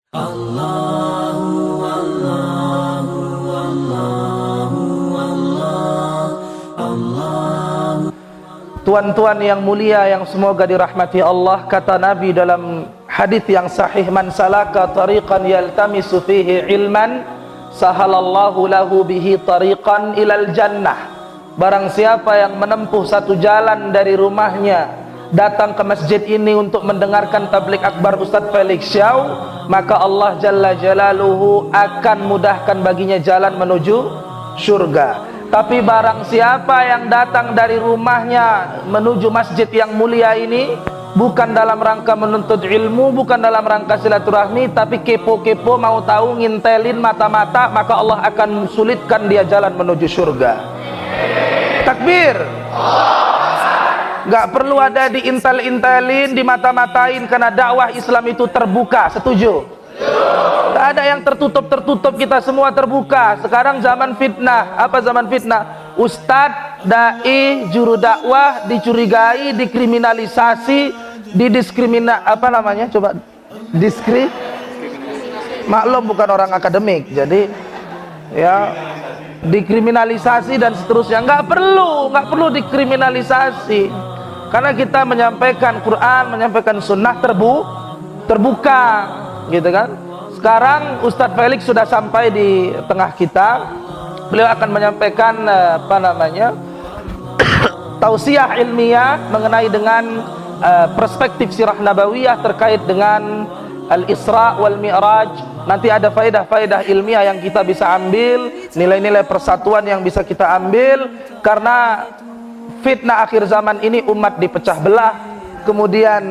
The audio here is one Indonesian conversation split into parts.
Tuan-tuan yang mulia yang semoga dirahmati Allah, kata Nabi dalam hadis yang sahih, man salaka tariqan yaltamisu fihi ilman sahalallahu lahu bihi tariqan ilal jannah. Barang siapa yang menempuh satu jalan dari rumahnya datang ke masjid ini untuk mendengarkan tabligh akbar Ustaz Felix Xiao, maka Allah Jalla Jalaluhu akan mudahkan baginya jalan menuju syurga. Tapi barang siapa yang datang dari rumahnya menuju masjid yang mulia ini bukan dalam rangka menuntut ilmu, bukan dalam rangka silaturahmi, tapi kepo-kepo mau tahu, ngintelin mata-mata, maka Allah akan sulitkan dia jalan menuju surga. Takbir. Gak perlu ada diintel-intelin, dimata-matain, karena dakwah Islam itu terbuka. Setuju? Tak ada yang tertutup, kita semua terbuka. Sekarang zaman fitnah. Apa zaman fitnah? Ustadz, dai, juru dakwah dicurigai, dikriminalisasi, apa namanya? Coba maklum bukan orang akademik, jadi ya dikriminalisasi dan seterusnya. Nggak perlu dikriminalisasi, karena kita menyampaikan Quran, menyampaikan sunnah terbuka, gitu kan. Sekarang Ustadz Felix sudah sampai di tengah kita. Beliau akan menyampaikan tausiah ilmiah mengenai dengan perspektif sirah nabawiyah terkait dengan al-Isra wal Mi'raj. Nanti ada faedah-faedah ilmiah yang kita bisa ambil, nilai-nilai persatuan yang bisa kita ambil, karena fitnah akhir zaman ini umat dipecah belah, kemudian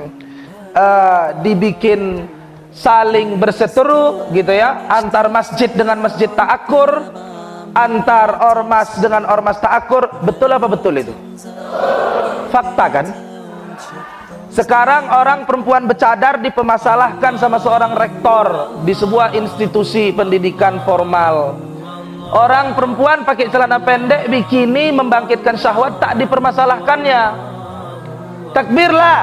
dibikin saling berseteru, gitu ya, antar masjid dengan masjid ta'akur, antar ormas dengan ormas ta'akur. Betul apa betul itu? Fakta kan? Sekarang orang perempuan bercadar dipermasalahkan sama seorang rektor di sebuah institusi pendidikan formal. Orang perempuan pakai celana pendek bikini membangkitkan syahwat, tak dipermasalahkannya. Takbirlah.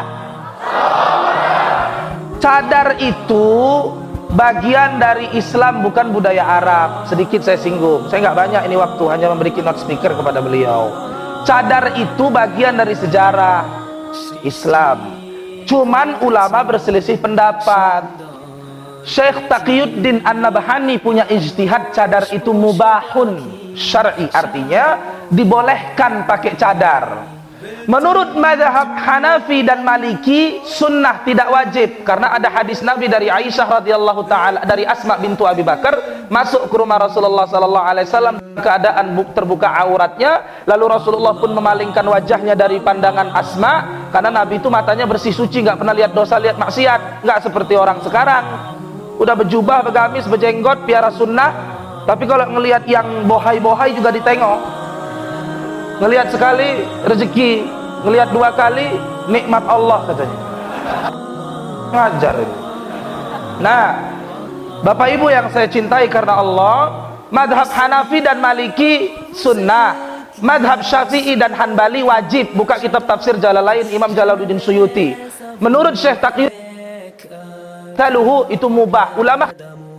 Cadar itu bagian dari Islam, bukan budaya Arab. Sedikit saya singgung, saya nggak banyak ini waktu, hanya memberi keynote speaker kepada beliau. Cadar itu bagian dari sejarah Islam. Cuman ulama berselisih pendapat. Syekh Taqiyuddin An-Nabhani punya ijtihad cadar itu mubahun syar'i, artinya dibolehkan pakai cadar. Menurut mazhab Hanafi dan Maliki, sunnah tidak wajib, karena ada hadis Nabi dari Aisyah radhiyallahu taala, dari Asma bintu Abi Bakar, masuk ke rumah Rasulullah sallallahu alaihi wasallam keadaan terbuka auratnya, lalu Rasulullah pun memalingkan wajahnya dari pandangan Asma, karena Nabi itu matanya bersih suci, nggak pernah lihat dosa, lihat maksiat, nggak seperti orang sekarang. Udah berjubah, bergamis, berjenggot, piara sunnah, tapi kalau ngelihat yang bohai-bohai juga ditengok. Ngelihat sekali rezeki, ngelihat dua kali nikmat Allah, katanya. Ngajar ini. Nah, Bapak Ibu yang saya cintai karena Allah, madhab Hanafi dan Maliki sunnah, madhab Syafi'i dan Hanbali wajib. Buka kitab tafsir Jalalain Imam Jalaluddin Suyuti. Menurut Syekh Taqiyuddin taluhu itu mubah. Ulama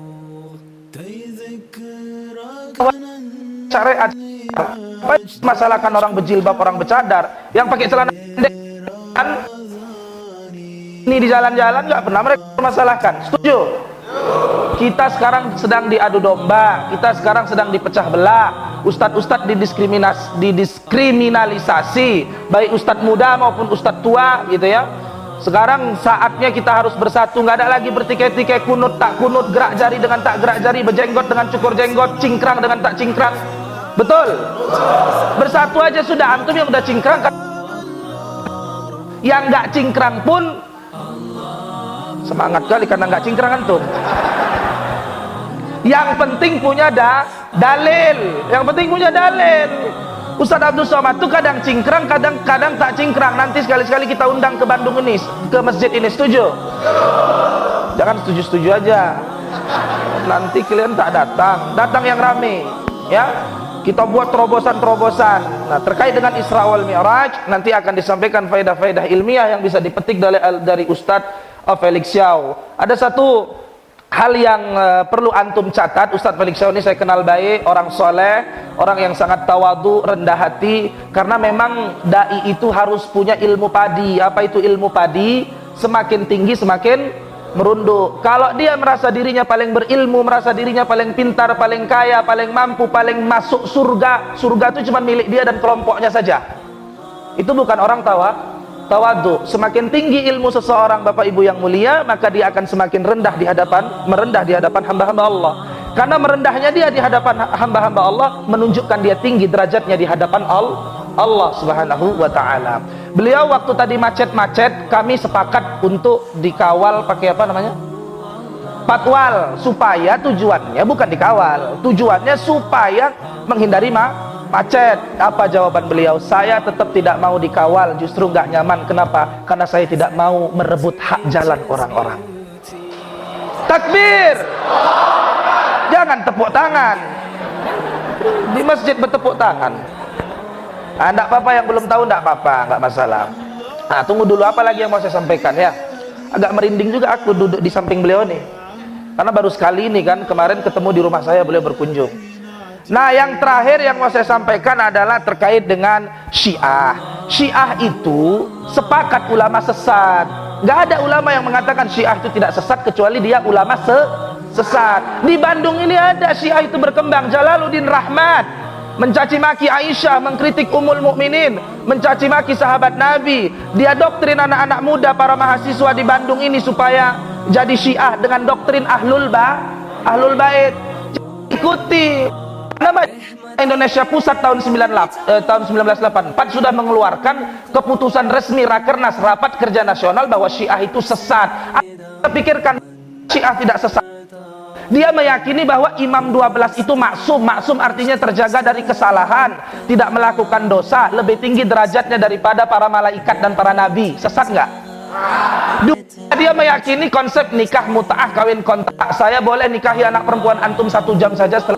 syariat masalahkan orang berjilbab, orang bercadar, yang pakai celana pendek ini di jalan-jalan nggak pernah mereka permasalahkan. Setuju? Kita sekarang sedang diadu domba, kita sekarang sedang dipecah belah. Ustadz-ustadz didiskriminalisasi, baik ustadz muda maupun ustadz tua, gitu ya. Sekarang saatnya kita harus bersatu, nggak ada lagi bertikai-tikai, kunut tak kunut, gerak jari dengan tak gerak jari, berjenggot dengan cukur jenggot, cingkrang dengan tak cingkrang. Betul? Bersatu aja sudah. Antum yang udah cingkrang, yang nggak cingkrang pun semangat kali karena nggak cingkrang antum. Yang penting punya dalil. Yang penting punya dalil. Ustaz Abdul Somad tuh kadang cingkrang, kadang tak cingkrang. Nanti sekali-sekali kita undang ke Bandung ini, ke masjid ini. Setuju? Jangan setuju-setuju aja. Nanti kalian tak datang yang rame, ya. Kita buat terobosan-terobosan. Nah, terkait dengan Isra wal Mi'raj, nanti akan disampaikan faedah-faedah ilmiah yang bisa dipetik dari Ustadz Felix Xiao. Ada satu hal yang perlu antum catat, Ustadz Felix Shaw ini saya kenal baik, orang soleh, orang yang sangat tawadu, rendah hati. Karena memang dai itu harus punya ilmu padi. Apa itu ilmu padi? Semakin tinggi semakin merunduk. Kalau dia merasa dirinya paling berilmu, merasa dirinya paling pintar, paling kaya, paling mampu, paling masuk surga, surga itu cuma milik dia dan kelompoknya saja, itu bukan orang tawadu. Semakin tinggi ilmu seseorang, Bapak Ibu yang mulia, maka dia akan semakin merendah di hadapan hamba-hamba Allah. Karena merendahnya dia di hadapan hamba-hamba Allah menunjukkan dia tinggi derajatnya di hadapan Allah Subhanahu wa ta'ala. Beliau waktu tadi macet-macet, kami sepakat untuk dikawal pakai apa namanya? Patwal, supaya tujuannya bukan dikawal, tujuannya supaya menghindari macet. Apa jawaban beliau? Saya tetap tidak mau dikawal, justru nggak nyaman. Kenapa? Karena saya tidak mau merebut hak jalan orang-orang. Takbir! Jangan tepuk tangan di masjid, bertepuk tangan. Enggak apa-apa, yang belum tahu enggak apa-apa, enggak masalah. Nah, tunggu dulu, apa lagi yang mau saya sampaikan ya? Agak merinding juga aku duduk di samping beliau nih. Karena baru sekali ini kan, kemarin ketemu di rumah saya, beliau berkunjung. Nah, yang terakhir yang mau saya sampaikan adalah terkait dengan Syiah. Syiah itu sepakat ulama sesat. Nggak ada ulama yang mengatakan Syiah itu tidak sesat kecuali dia ulama sesat. Di Bandung ini ada Syiah itu berkembang. Jalaluddin Rahmat mencaci maki Aisyah, mengkritik Ummul Mukminin, mencaci maki sahabat Nabi. Dia doktrin anak-anak muda, para mahasiswa di Bandung ini supaya jadi Syiah dengan doktrin Ahlul Bait. Ikuti. Nama Indonesia Pusat tahun 1984 sudah mengeluarkan keputusan resmi Rakernas, Rapat Kerja Nasional, bahwa Syiah itu sesat. Anda pikirkan Syiah tidak sesat? Dia meyakini bahwa Imam 12 itu maksum. Maksum artinya terjaga dari kesalahan, tidak melakukan dosa, lebih tinggi derajatnya daripada para malaikat dan para nabi. Sesat nggak? Dia meyakini konsep nikah mut'ah, kawin kontrak. Saya boleh nikahi anak perempuan antum 1 jam saja setelah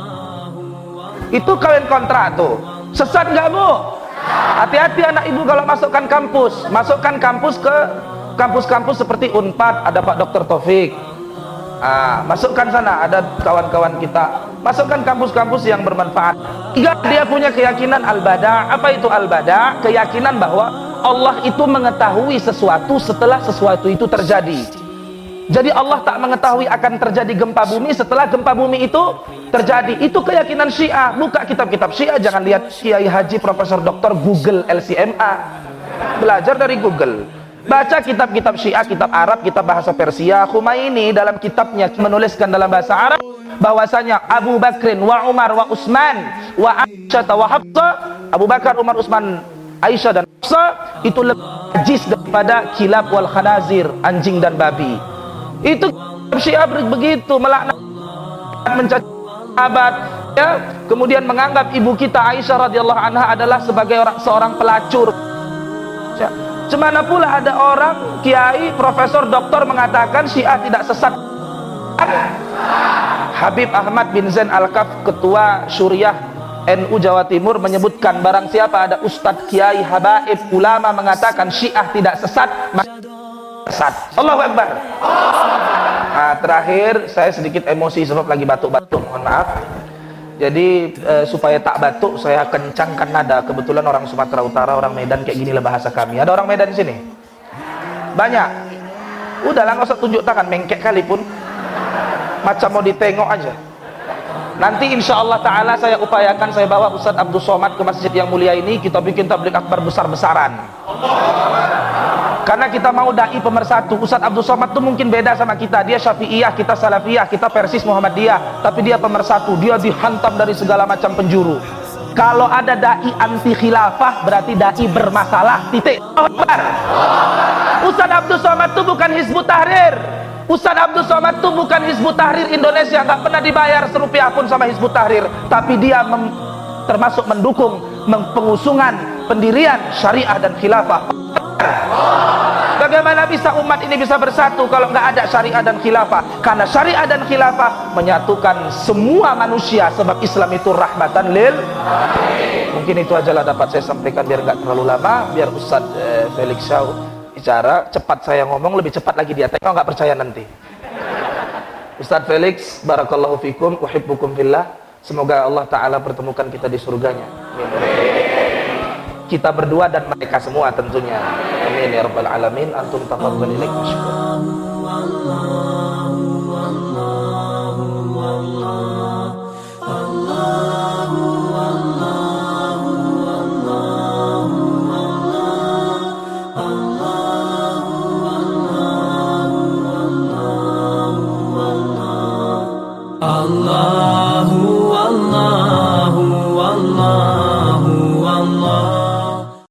itu kawin kontrak tuh. Sesat nggak, Bu? Hati-hati anak ibu kalau masukkan kampus ke kampus-kampus seperti Unpad, ada Pak Dr. Taufik. Masukkan sana, ada kawan-kawan kita. Masukkan kampus-kampus yang bermanfaat. Dia punya keyakinan al-bada'. Apa itu al-bada'? Keyakinan bahwa Allah itu mengetahui sesuatu setelah sesuatu itu terjadi. Jadi Allah tak mengetahui akan terjadi gempa bumi setelah gempa bumi itu terjadi. Itu keyakinan Syiah. Buka kitab-kitab Syiah, jangan lihat Kiai Haji Profesor Dr. Google LCMA. Belajar dari Google. Baca kitab-kitab Syiah, kitab Arab, kitab bahasa Persia. Khumaini dalam kitabnya menuliskan dalam bahasa Arab bahwasanya Abu Bakrin wa Umar wa Utsman wa Aisyah wa Hafsah, Abu Bakar, Umar, Utsman, Aisyah dan Hafsah itu lebih najis daripada kilab wal khanazir, anjing dan babi. Itu Syiah begitu, melaknat, mencaci sahabat, ya. Kemudian menganggap ibu kita Aisyah radhiyallahu anha adalah sebagai seorang pelacur. Ya. Cemana pula ada orang kiai, profesor, doktor mengatakan Syiah tidak sesat. Habib Ahmad bin Zain Al-Kaf, ketua Syuriah NU Jawa Timur, menyebutkan barang siapa ada ustadz, kiai, habaib, ulama mengatakan Syiah tidak sesat, maka sesat. Allahu Akbar. Terakhir saya sedikit emosi sebab lagi batuk-batuk, mohon maaf. Jadi supaya tak batuk saya kencangkan nada. Kebetulan orang Sumatera Utara, orang Medan, kayak ginilah bahasa kami. Ada orang Medan di sini? Banyak. Udahlah, nggak usah tunjuk tangan, mengkek kali pun. Macam mau ditengok aja. Nanti insya Allah Ta'ala saya upayakan, saya bawa Ustadz Abdul Somad ke masjid yang mulia ini. Kita bikin tabligh akbar besar-besaran. Karena kita mau dai pemersatu. Ustadz Abdul Somad itu mungkin beda sama kita. Dia Syafi'iyah, kita Salafiyah, kita Persis Muhammadiyah. Tapi dia pemersatu. Dia dihantam dari segala macam penjuru. Kalau ada dai anti khilafah, berarti dai bermasalah. Titik. Ustadz Abdul Somad itu bukan Hizbut Tahrir. Ustadz Abdul Somad itu bukan Hizbut Tahrir Indonesia. Gak pernah dibayar serupiah pun sama Hizbut Tahrir. Tapi dia termasuk mendukung pengusungan pendirian syariah dan khilafah. Bagaimana bisa umat ini bisa bersatu kalau nggak ada syariah dan khilafah? Karena syariah dan khilafah menyatukan semua manusia, sebab Islam itu rahmatan lil. Mungkin itu aja lah dapat saya sampaikan biar nggak terlalu lama, biar Ustadz Felix Shaw bicara cepat, saya ngomong lebih cepat lagi dia tengok, nggak percaya nanti. Ustadz Felix, barakallahu fikum, uhibbukum fillah. Semoga Allah Ta'ala pertemukan kita di surganya. Kita berdua dan mereka semua tentunya. Amin ya rabbal alamin. Antum tafadhal ilaik masykur.